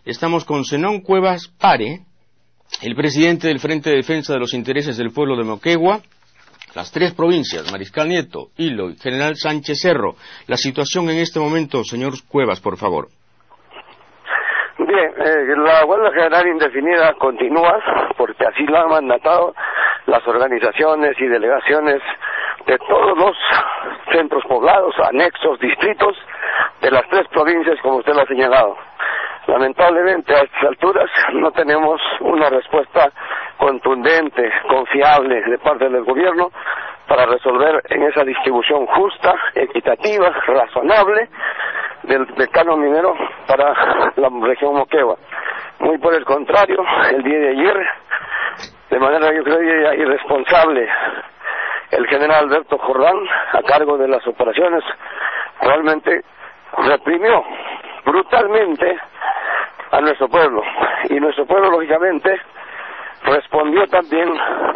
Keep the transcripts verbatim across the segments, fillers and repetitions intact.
Estamos con Zenón Cuevas Pare, el presidente del Frente de Defensa de los Intereses del Pueblo de Moquegua, las tres provincias, Mariscal Nieto, Hilo y General Sánchez Cerro. La situación en este momento, señor Cuevas, por favor. Bien, eh, la huelga general indefinida continúa, porque así lo han mandatado las organizaciones y delegaciones de todos los centros poblados, anexos, distritos de las tres provincias, como usted lo ha señalado. Lamentablemente, a estas alturas no tenemos una respuesta contundente, confiable de parte del gobierno para resolver en esa distribución justa, equitativa, razonable del, del canon minero para la región Moquegua. Muy por el contrario, el día de ayer, de manera yo creo irresponsable, el general Alberto Jordán, a cargo de las operaciones, realmente reprimió brutalmente a nuestro pueblo, y nuestro pueblo lógicamente respondió también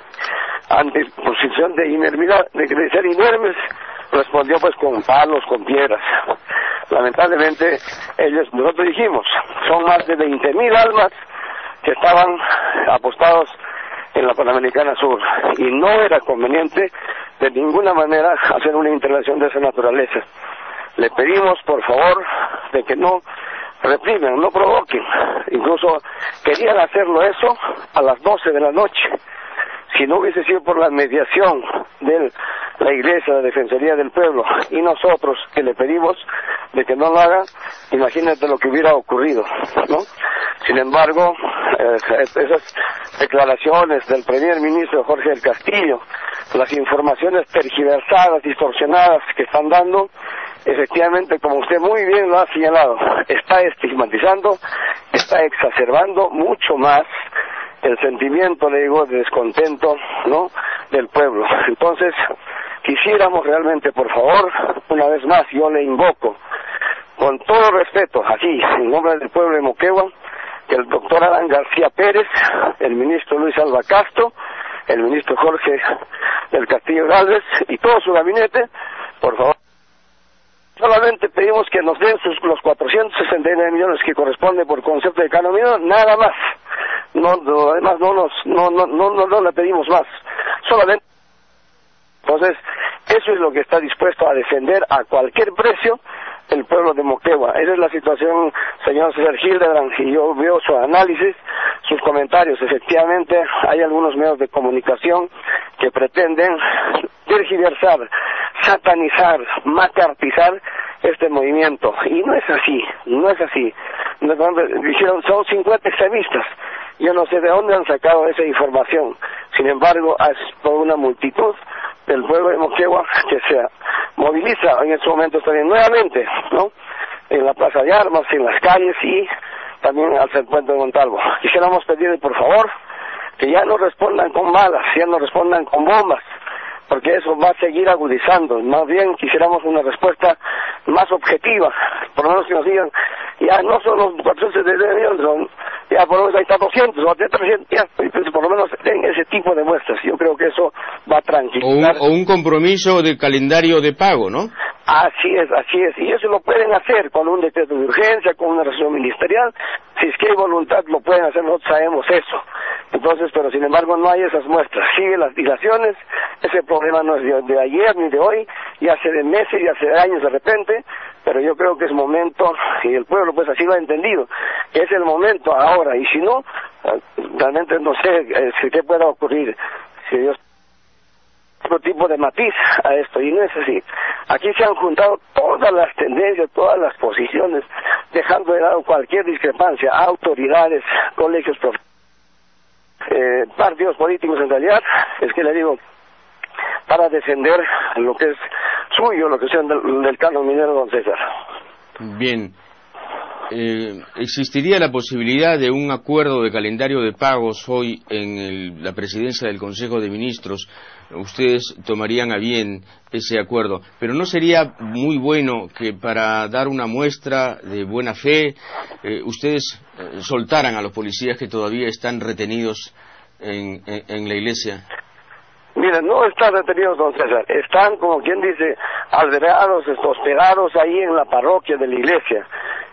ante posición de inermidad, de ser inermes, respondió pues con palos, con piedras. Lamentablemente ellos, nosotros dijimos, son más de veinte mil almas que estaban apostados en la Panamericana Sur, y no era conveniente de ninguna manera hacer una intervención de esa naturaleza. Le pedimos por favor de que no reprimen, no provoquen. Incluso querían hacerlo eso a las doce de la noche. Si no hubiese sido por la mediación de la Iglesia, la Defensoría del Pueblo, y nosotros que le pedimos de que no lo haga, imagínate lo que hubiera ocurrido, ¿no? Sin embargo, eh, esas declaraciones del primer ministro Jorge del Castillo, las informaciones tergiversadas, distorsionadas que están dando, efectivamente, como usted muy bien lo ha señalado, está estigmatizando, está exacerbando mucho más el sentimiento, le digo, de descontento, ¿no?, del pueblo. Entonces, quisiéramos realmente, por favor, una vez más, yo le invoco, con todo respeto, aquí, en nombre del pueblo de Moquegua, que el doctor Adán García Pérez, el ministro Luis Alba Castro, el ministro Jorge del Castillo Gálvez y todo su gabinete, por favor, solamente pedimos que nos den sus, los cuatrocientos sesenta y nueve millones que corresponde por concepto de canon minero, nada más. No, no, además no nos, no, no, no, no, no le pedimos más. Solamente. Entonces, eso es lo que está dispuesto a defender a cualquier precio el pueblo de Moquegua. Esa es la situación, señor César Hildebrand, y yo veo su análisis, sus comentarios. Efectivamente, hay algunos medios de comunicación que pretenden tergiversar, satanizar, macartizar este movimiento, y no es así, no es así. Dijeron, son cincuenta extremistas. Yo no sé de dónde han sacado esa información. Sin embargo, es por una multitud del pueblo de Moquegua que se moviliza en estos momentos también nuevamente, ¿no?, en la Plaza de Armas, en las calles y también al puente de Montalvo. Quisiéramos pedirle por favor que ya no respondan con balas, ya no respondan con bombas, porque eso va a seguir agudizando. Más bien quisiéramos una respuesta más objetiva, por lo menos que nos digan, ya no son los cuatrocientos de millones, son, ya por lo menos ahí está doscientos, o trescientos, ya, pues por lo menos den ese tipo de muestras. Yo creo que eso va a tranquilizar. O un, o un compromiso de calendario de pago, ¿no? Así es, así es, y eso lo pueden hacer con un decreto de urgencia, con una resolución ministerial. Si es que hay voluntad, lo pueden hacer, nosotros sabemos eso. Entonces, pero sin embargo no hay esas muestras, siguen las dilaciones. Ese problema no es de, de ayer ni de hoy, ya hace de meses y hace de años de repente, pero yo creo que es momento, y el pueblo pues así lo ha entendido, que es el momento ahora, y si no, realmente no sé eh, si qué pueda ocurrir, si Dios otro tipo de matiz a esto, y no es así. Aquí se han juntado todas las tendencias, todas las posiciones, dejando de lado cualquier discrepancia, autoridades, colegios profesionales, eh, partidos políticos en realidad, es que le digo, para defender lo que es suyo, lo que sea del, del canon minero, don César. Bien. Eh, ¿Existiría la posibilidad de un acuerdo de calendario de pagos hoy en el, la presidencia del Consejo de Ministros? Ustedes tomarían a bien ese acuerdo, pero ¿no sería muy bueno que para dar una muestra de buena fe eh, ustedes eh, soltaran a los policías que todavía están retenidos en, en, en la iglesia? Miren, no están retenidos, don César, están, como quien dice, albergados, hospedados ahí en la parroquia de la iglesia.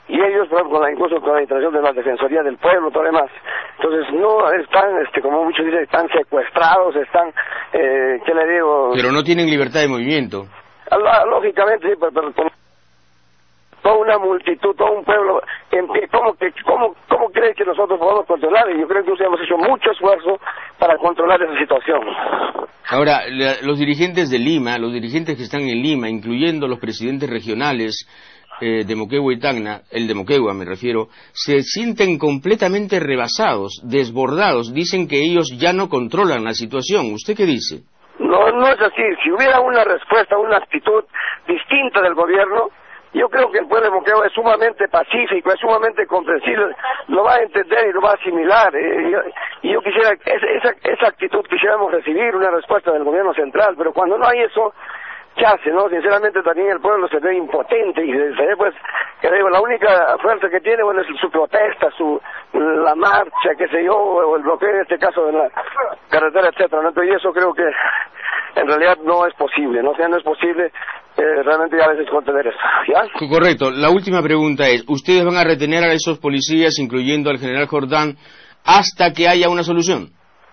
y ellos, por ejemplo, con la, incluso con la intervención de la Defensoría del Pueblo, todo lo demás. Entonces, no están, este, como muchos dicen, están secuestrados, están, eh, ¿qué le digo? Pero no tienen libertad de movimiento. Lógicamente, sí, pero, pero como toda una multitud, todo un pueblo, en pie, ¿cómo, que, cómo, ¿cómo cree que nosotros podemos controlar? Y yo creo que nosotros hemos hecho mucho esfuerzo para controlar esa situación. Ahora, la, los dirigentes de Lima, los dirigentes que están en Lima, incluyendo los presidentes regionales eh, de Moquegua y Tacna, el de Moquegua me refiero, se sienten completamente rebasados, desbordados, dicen que ellos ya no controlan la situación. ¿Usted qué dice? No, no es así. Si hubiera una respuesta, una actitud distinta del gobierno, yo creo que el pueblo de Moquegua es sumamente pacífico, es sumamente comprensible, lo va a entender y lo va a asimilar. Eh, y, yo, y yo quisiera, esa, esa actitud quisiéramos recibir, una respuesta del gobierno central, pero cuando no hay eso, ¿qué hace, no? Sinceramente también el pueblo se ve impotente y se ve, pues, que digo, la única fuerza que tiene, bueno, es su protesta, su la marcha, qué sé yo, o el bloqueo en este caso de la carretera, etcétera, ¿no? Y eso creo que en realidad no es posible, ¿no? O sea, no es posible eh, realmente a veces contener eso, ¿ya? Correcto. La última pregunta es, ¿ustedes van a retener a esos policías, incluyendo al general Jordán, hasta que haya una solución?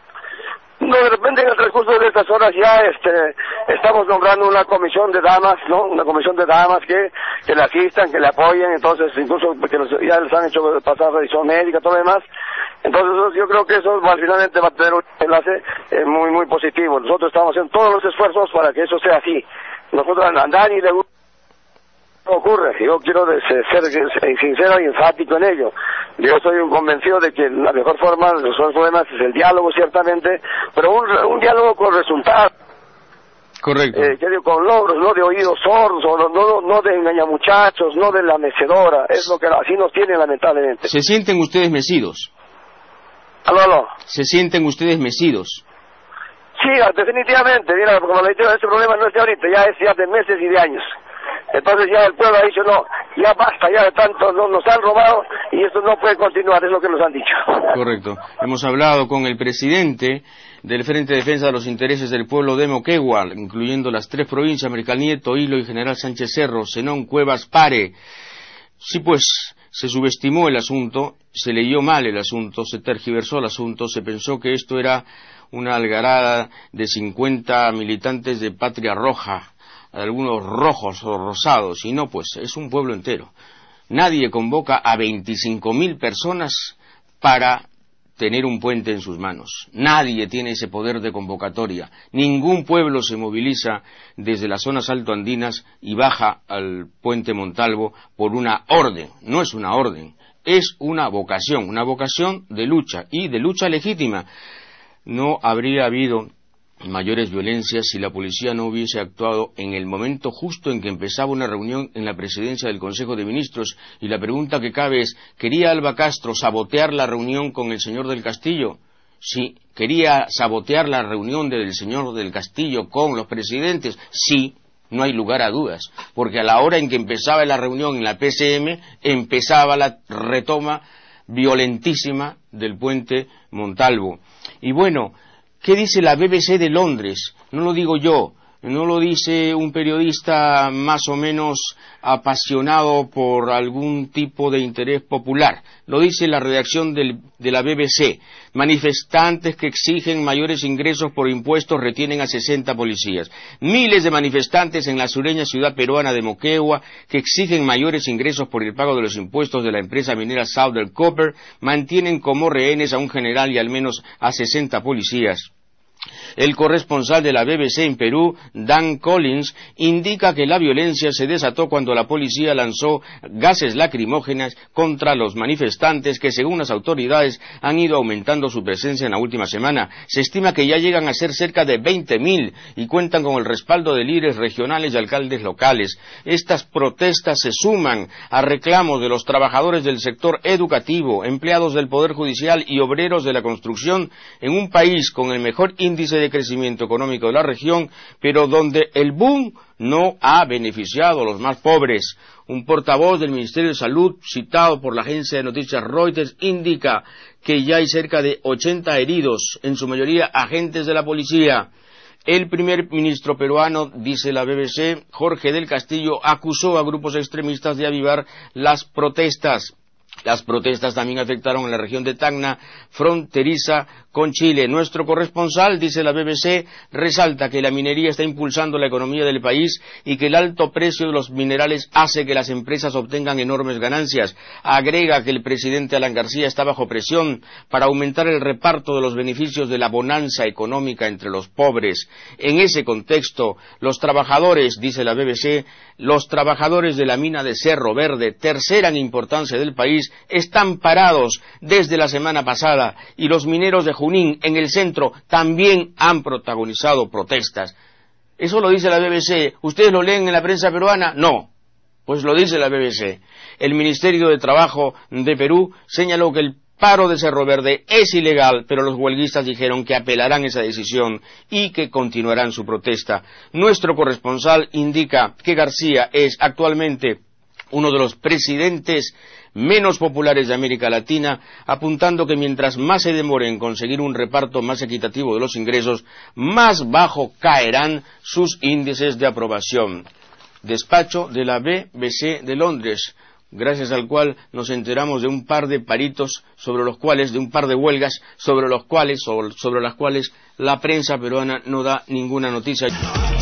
No, de repente en el transcurso de estas horas ya este, estamos nombrando una comisión de damas, ¿no? Una comisión de damas que, que le asistan, que le apoyen, entonces incluso porque los, ya les han hecho pasar revisión médica, todo lo demás. Entonces yo creo que eso finalmente va a tener un enlace eh, muy, muy positivo. Nosotros estamos haciendo todos los esfuerzos para que eso sea así. Nosotros a nadie le gusta ocurre. Yo quiero ser sincero y enfático en ello. Yo soy un convencido de que la mejor forma de resolver problemas es el diálogo, ciertamente, pero un, un diálogo con resultados. Correcto. Eh, digo, con logros, no de oídos sordos, no, no, no de engañamuchachos, no de la mecedora. Es lo que así nos tiene, lamentablemente. ¿Se sienten ustedes mecidos? Aló, aló. ¿Se sienten ustedes mecidos? Sí, definitivamente. Mira, como le digo, este problema no es de ahorita, ya es ya de meses y de años. Entonces ya el pueblo ha dicho, no, ya basta, ya de tanto, no, nos han robado y esto no puede continuar, es lo que nos han dicho. Correcto. Hemos hablado con el presidente del Frente de Defensa de los Intereses del Pueblo de Moquegua, incluyendo las tres provincias, Merical Nieto, Hilo y General Sánchez Cerro, Zenón Cuevas Pare. Sí, pues, se subestimó el asunto, se leyó mal el asunto, se tergiversó el asunto, se pensó que esto era una algarada de cincuenta militantes de Patria Roja, algunos rojos o rosados, y no, pues es un pueblo entero. Nadie convoca a veinticinco mil personas para tener un puente en sus manos. Nadie tiene ese poder de convocatoria. Ningún pueblo se moviliza desde las zonas altoandinas y baja al puente Montalvo por una orden. No es una orden, es una vocación, una vocación de lucha y de lucha legítima. No habría habido mayores violencias si la policía no hubiese actuado en el momento justo en que empezaba una reunión en la presidencia del Consejo de Ministros, y la pregunta que cabe es, ¿quería Alba Castro sabotear la reunión con el señor del Castillo? Sí. ¿Quería sabotear la reunión del señor del Castillo con los presidentes? Sí. No hay lugar a dudas, porque a la hora en que empezaba la reunión en la P C M, empezaba la retoma violentísima del puente Montalvo. Y bueno, ¿qué dice la B B C de Londres? No lo digo yo, no lo dice un periodista más o menos apasionado por algún tipo de interés popular. Lo dice la redacción del, de la B B C. Manifestantes que exigen mayores ingresos por impuestos retienen a sesenta policías. Miles de manifestantes en la sureña ciudad peruana de Moquegua que exigen mayores ingresos por el pago de los impuestos de la empresa minera Southern Copper mantienen como rehenes a un general y al menos a sesenta policías. El corresponsal de la B B C en Perú, Dan Collins, indica que la violencia se desató cuando la policía lanzó gases lacrimógenas contra los manifestantes que, según las autoridades, han ido aumentando su presencia en la última semana. Se estima que ya llegan a ser cerca de veinte mil y cuentan con el respaldo de líderes regionales y alcaldes locales. Estas protestas se suman a reclamos de los trabajadores del sector educativo, empleados del Poder Judicial y obreros de la construcción en un país con el mejor índice de crecimiento económico de la región, pero donde el boom no ha beneficiado a los más pobres. Un portavoz del Ministerio de Salud, citado por la agencia de noticias Reuters, indica que ya hay cerca de ochenta heridos, en su mayoría agentes de la policía. El primer ministro peruano, dice la B B C, Jorge del Castillo, acusó a grupos extremistas de avivar las protestas. Las protestas también afectaron a la región de Tacna, fronteriza con Chile. Nuestro corresponsal, dice la B B C, resalta que la minería está impulsando la economía del país y que el alto precio de los minerales hace que las empresas obtengan enormes ganancias. Agrega que el presidente Alan García está bajo presión para aumentar el reparto de los beneficios de la bonanza económica entre los pobres. En ese contexto, los trabajadores, dice la B B C, los trabajadores de la mina de Cerro Verde, tercera en importancia del país, están parados desde la semana pasada y los mineros de Junín, en el centro, también han protagonizado protestas. Eso lo dice la B B C. ¿Ustedes lo leen en la prensa peruana? No. Pues lo dice la B B C. El Ministerio de Trabajo de Perú señaló que el paro de Cerro Verde es ilegal, pero los huelguistas dijeron que apelarán esa decisión y que continuarán su protesta. Nuestro corresponsal indica que García es actualmente uno de los presidentes menos populares de América Latina, apuntando que mientras más se demore en conseguir un reparto más equitativo de los ingresos, más bajo caerán sus índices de aprobación. Despacho de la B B C de Londres, gracias al cual nos enteramos de un par de paritos sobre los cuales, de un par de huelgas sobre los cuales, sobre, sobre las cuales la prensa peruana no da ninguna noticia.